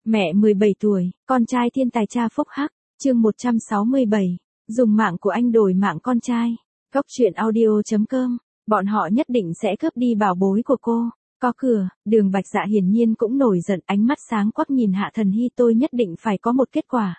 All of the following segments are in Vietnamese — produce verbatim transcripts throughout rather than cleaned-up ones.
Mẹ mười bảy tuổi, con trai thiên tài cha phúc hắc, chương một trăm sáu mươi bảy, dùng mạng của anh đổi mạng con trai. Góc truyện audio chấm com, bọn họ nhất định sẽ cướp đi bảo bối của cô. Có cửa, Đường Bạch Dạ hiển nhiên cũng nổi giận, ánh mắt sáng quắc nhìn Hạ Thần Hy, tôi nhất định phải có một kết quả.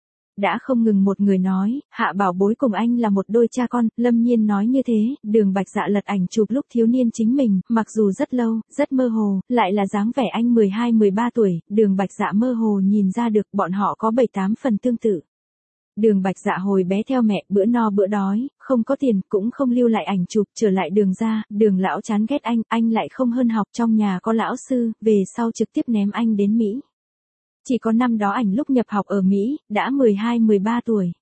Đã không ngừng một người nói, Hạ bảo bối cùng anh là một đôi cha con, lâm nhiên nói như thế, Đường Bạch Dạ lật ảnh chụp lúc thiếu niên chính mình, mặc dù rất lâu, rất mơ hồ, lại là dáng vẻ anh mười hai mười ba tuổi, Đường Bạch Dạ mơ hồ nhìn ra được bọn họ có bảy tám phần tương tự. Đường Bạch Dạ hồi bé theo mẹ, bữa no bữa đói, không có tiền, cũng không lưu lại ảnh chụp, trở lại Đường ra, Đường lão chán ghét anh, anh lại không hơn học, trong nhà có lão sư, về sau trực tiếp ném anh đến Mỹ. Chỉ có năm đó ảnh lúc nhập học ở Mỹ, đã mười hai mười ba tuổi.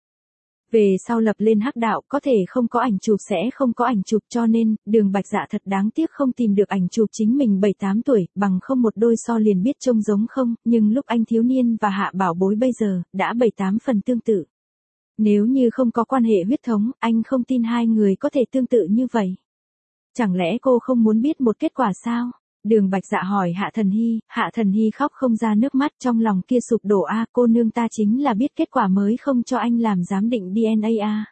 Về sau lập lên hắc đạo, có thể không có ảnh chụp sẽ không có ảnh chụp, cho nên, Đường Bạch Dạ thật đáng tiếc không tìm được ảnh chụp chính mình bảy tám tuổi, bằng không một đôi so liền biết trông giống không, nhưng lúc anh thiếu niên và Hạ bảo bối bây giờ, đã bảy tám phần tương tự. Nếu như không có quan hệ huyết thống, anh không tin hai người có thể tương tự như vậy. Chẳng lẽ cô không muốn biết một kết quả sao? Đường Bạch Dạ hỏi Hạ Thần Hy, Hạ Thần Hy khóc không ra nước mắt, trong lòng kia sụp đổ a, cô nương ta chính là biết kết quả mới không cho anh làm giám định đê en a a.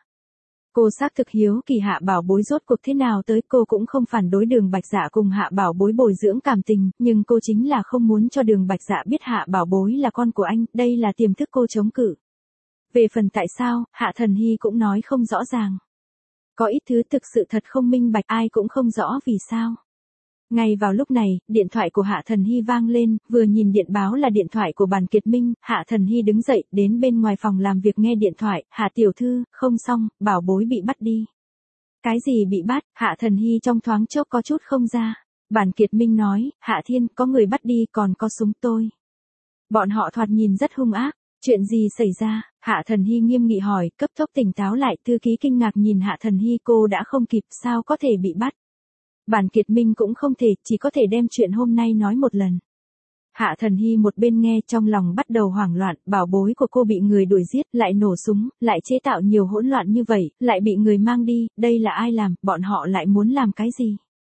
Cô xác thực hiếu kỳ Hạ bảo bối rốt cuộc thế nào tới, cô cũng không phản đối Đường Bạch Dạ cùng Hạ bảo bối bồi dưỡng cảm tình, nhưng cô chính là không muốn cho Đường Bạch Dạ biết Hạ bảo bối là con của anh, đây là tiềm thức cô chống cự. Về phần tại sao, Hạ Thần Hy cũng nói không rõ ràng. Có ít thứ thực sự thật không minh bạch, ai cũng không rõ vì sao. Ngay vào lúc này, điện thoại của Hạ Thần Hy vang lên, vừa nhìn điện báo là điện thoại của Bàn Kiệt Minh, Hạ Thần Hy đứng dậy, đến bên ngoài phòng làm việc nghe điện thoại, Hạ tiểu thư, không xong, bảo bối bị bắt đi. Cái gì bị bắt? Hạ Thần Hy trong thoáng chốc có chút không ra. Bàn Kiệt Minh nói, Hạ Thiên, có người bắt đi, còn có súng tôi. Bọn họ thoạt nhìn rất hung ác. Chuyện gì xảy ra? Hạ Thần Hy nghiêm nghị hỏi, cấp tốc tỉnh táo lại, thư ký kinh ngạc nhìn Hạ Thần Hy, cô đã không kịp, sao có thể bị bắt? Bàn Kiệt Minh cũng không thể, chỉ có thể đem chuyện hôm nay nói một lần. Hạ Thần Hy một bên nghe trong lòng bắt đầu hoảng loạn, bảo bối của cô bị người đuổi giết, lại nổ súng, lại chế tạo nhiều hỗn loạn như vậy, lại bị người mang đi, đây là ai làm, bọn họ lại muốn làm cái gì?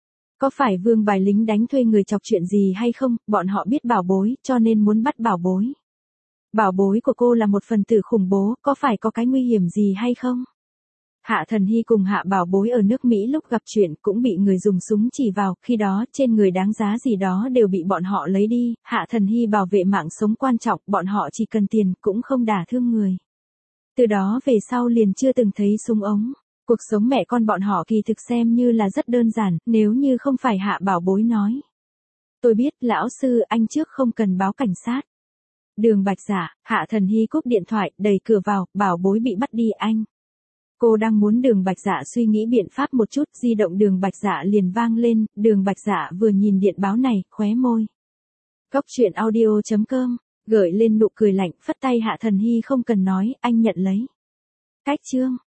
Có phải Vương Bài lính đánh thuê người chọc chuyện gì hay không, bọn họ biết bảo bối, cho nên muốn bắt bảo bối. Bảo bối của cô là một phần tử khủng bố, có phải có cái nguy hiểm gì hay không? Hạ Thần Hy cùng Hạ bảo bối ở nước Mỹ lúc gặp chuyện cũng bị người dùng súng chỉ vào, khi đó trên người đáng giá gì đó đều bị bọn họ lấy đi, Hạ Thần Hy bảo vệ mạng sống quan trọng, bọn họ chỉ cần tiền, cũng không đả thương người. Từ đó về sau liền chưa từng thấy súng ống. Cuộc sống mẹ con bọn họ kỳ thực xem như là rất đơn giản, nếu như không phải Hạ bảo bối nói. Tôi biết, lão sư, anh trước không cần báo cảnh sát. Đường Bạch Dạ, Hạ Thần Hy cúp điện thoại, đẩy cửa vào, bảo bối bị bắt đi anh. Cô đang muốn Đường Bạch Dạ suy nghĩ biện pháp một chút, di động Đường Bạch Dạ liền vang lên, Đường Bạch Dạ vừa nhìn điện báo này, khóe môi. Góc truyện audio chấm com, gợi lên nụ cười lạnh, phất tay Hạ Thần Hy không cần nói, anh nhận lấy. Cách chương.